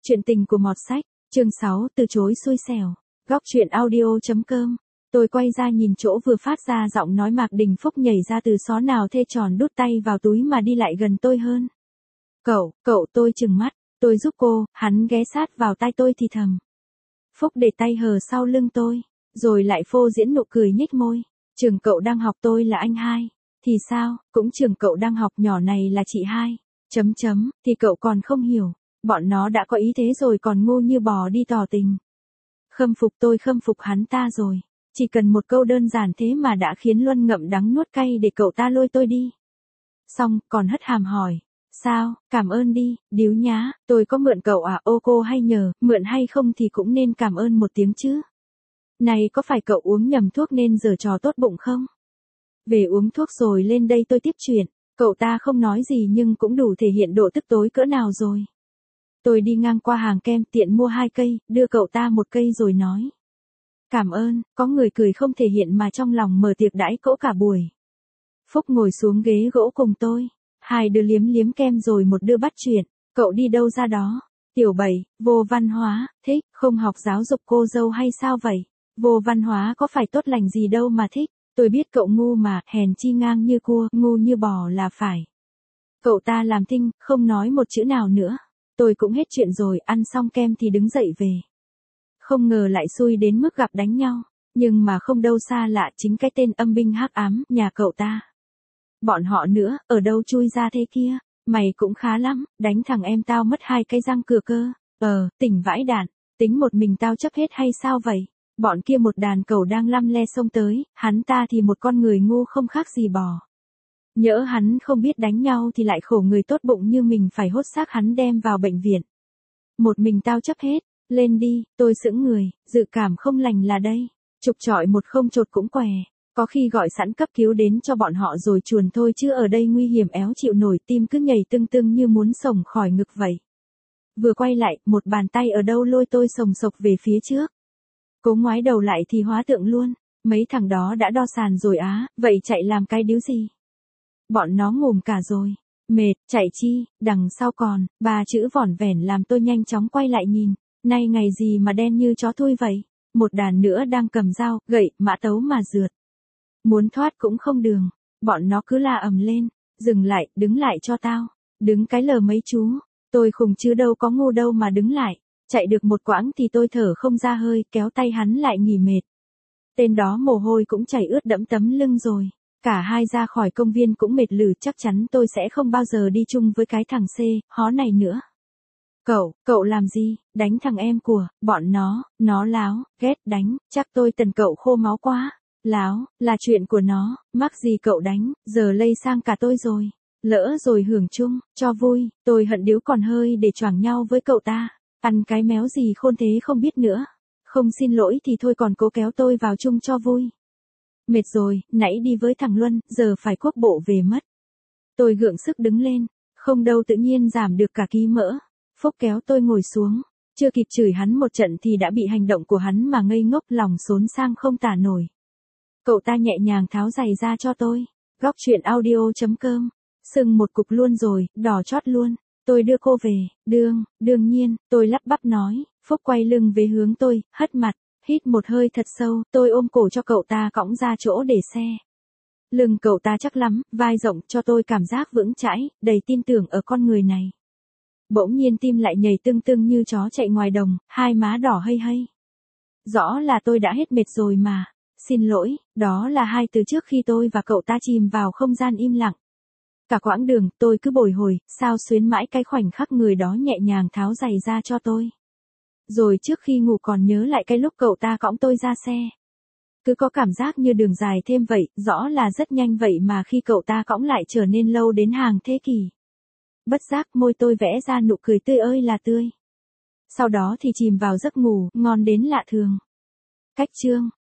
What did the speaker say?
Chuyện tình của Mọt Sách, chương 6, từ chối xui xẻo. Góc truyện audio.com. Tôi quay ra nhìn chỗ vừa phát ra giọng nói Mạc Đình Phúc nhảy ra từ xó nào thê tròn đút tay vào túi mà đi lại gần tôi hơn. Cậu, tôi trừng mắt, tôi giúp cô, hắn ghé sát vào tai tôi thì thầm. Phúc để tay hờ sau lưng tôi, rồi lại phô diễn nụ cười nhếch môi. Trường cậu đang học tôi là anh hai. Thì sao, cũng trường cậu đang học nhỏ này là chị hai. Thì cậu còn không hiểu. Bọn nó đã có ý thế rồi còn ngu như bò đi tỏ tình. Tôi khâm phục hắn ta rồi. Chỉ cần một câu đơn giản thế mà đã khiến Luân ngậm đắng nuốt cay để cậu ta lôi tôi đi. Xong, còn hất hàm hỏi. Sao, cảm ơn đi, điếu nhá, tôi có mượn cậu à? Ô cô hay nhờ, mượn hay không thì cũng nên cảm ơn một tiếng chứ. Này có phải cậu uống nhầm thuốc nên giở trò tốt bụng không? Về uống thuốc rồi lên đây tôi tiếp chuyện. Cậu ta không nói gì nhưng cũng đủ thể hiện độ tức tối cỡ nào rồi. Tôi đi ngang qua hàng kem tiện mua 2 cây, đưa cậu ta 1 cây rồi nói. Cảm ơn, có người cười không thể hiện mà trong lòng mở tiệc đãi cỗ cả buổi. Phúc ngồi xuống ghế gỗ cùng tôi. Hai đứa liếm kem rồi một đứa bắt chuyện. Cậu đi đâu ra đó? Tiểu 7, vô văn hóa, thích, không học giáo dục cô dâu hay sao vậy? Vô văn hóa có phải tốt lành gì đâu mà thích. Tôi biết cậu ngu mà, hèn chi ngang như cua, ngu như bò là phải. Cậu ta làm thinh, không nói một chữ nào nữa. Tôi cũng hết chuyện rồi, ăn xong kem thì đứng dậy về. Không ngờ lại xui đến mức gặp đánh nhau. Nhưng mà không đâu xa lạ chính cái tên âm binh hắc ám, nhà cậu ta. Bọn họ nữa, ở đâu chui ra thế kia? Mày cũng khá lắm, đánh thằng em tao mất 2 cái răng cửa cơ. Tỉnh vãi đạn, tính một mình tao chấp hết hay sao vậy? Bọn kia một đàn cẩu đang lăm le xông tới, hắn ta thì một con người ngu không khác gì bò. Nhỡ hắn không biết đánh nhau thì lại khổ người tốt bụng như mình phải hốt xác hắn đem vào bệnh viện. Một mình tao chấp hết, lên đi, tôi sững người, dự cảm không lành là đây. Trục trọi một không chột cũng què, có khi gọi sẵn cấp cứu đến cho bọn họ rồi chuồn thôi chứ ở đây nguy hiểm éo chịu nổi, tim cứ nhảy tưng tưng như muốn xổng khỏi ngực vậy. Vừa quay lại, một bàn tay ở đâu lôi tôi sồng sộc về phía trước. Cố ngoái đầu lại thì hóa tượng luôn, mấy thằng đó đã đo sàn rồi á, vậy chạy làm cái điếu gì? Bọn nó ngủm cả rồi, mệt, chạy chi, đằng sau còn, 3 chữ vỏn vẻn làm tôi nhanh chóng quay lại nhìn, nay ngày gì mà đen như chó thui vậy, một đàn nữa đang cầm dao, gậy, mã tấu mà rượt. Muốn thoát cũng không đường, bọn nó cứ la ầm lên, dừng lại, đứng lại cho tao, đứng cái lờ mấy chú, tôi khùng chứ đâu có ngu đâu mà đứng lại. Chạy được một quãng thì tôi thở không ra hơi, kéo tay hắn lại nghỉ mệt. Tên đó mồ hôi cũng chảy ướt đẫm tấm lưng rồi. Cả hai ra khỏi công viên cũng mệt lử, chắc chắn tôi sẽ không bao giờ đi chung với cái thằng C, hó này nữa. Cậu làm gì, đánh thằng em của, bọn nó láo, ghét đánh, chắc tôi tần cậu khô máu quá. Láo, là chuyện của nó, mắc gì cậu đánh, giờ lây sang cả tôi rồi. Lỡ rồi hưởng chung, cho vui, tôi hận điếu còn hơi để choảng nhau với cậu ta. Ăn cái méo gì khôn thế không biết nữa. Không xin lỗi thì thôi còn cố kéo tôi vào chung cho vui. Mệt rồi, nãy đi với thằng Luân, giờ phải quốc bộ về mất. Tôi gượng sức đứng lên, không đâu tự nhiên giảm được cả ký mỡ. Phúc kéo tôi ngồi xuống, chưa kịp chửi hắn một trận thì đã bị hành động của hắn mà ngây ngốc lòng xốn sang không tả nổi. Cậu ta nhẹ nhàng tháo giày ra cho tôi. Góc truyện audio.com. Sưng một cục luôn rồi, đỏ chót luôn. Tôi đưa cô về, đương nhiên, tôi lắp bắp nói. Phúc quay lưng về hướng tôi, hất mặt, hít một hơi thật sâu, tôi ôm cổ cho cậu ta cõng ra chỗ để xe. Lưng cậu ta chắc lắm, vai rộng cho tôi cảm giác vững chãi, đầy tin tưởng ở con người này. Bỗng nhiên tim lại nhảy tưng tưng như chó chạy ngoài đồng, hai má đỏ hây hây. Rõ là tôi đã hết mệt rồi mà. Xin lỗi, đó là 2 từ trước khi tôi và cậu ta chìm vào không gian im lặng. Cả quãng đường, tôi cứ bồi hồi, sao xuyến mãi cái khoảnh khắc người đó nhẹ nhàng tháo giày ra cho tôi. Rồi trước khi ngủ còn nhớ lại cái lúc cậu ta cõng tôi ra xe. Cứ có cảm giác như đường dài thêm vậy, rõ là rất nhanh vậy mà khi cậu ta cõng lại trở nên lâu đến hàng thế kỷ. Bất giác môi tôi vẽ ra nụ cười tươi ơi là tươi. Sau đó thì chìm vào giấc ngủ, ngon đến lạ thường. Cách chương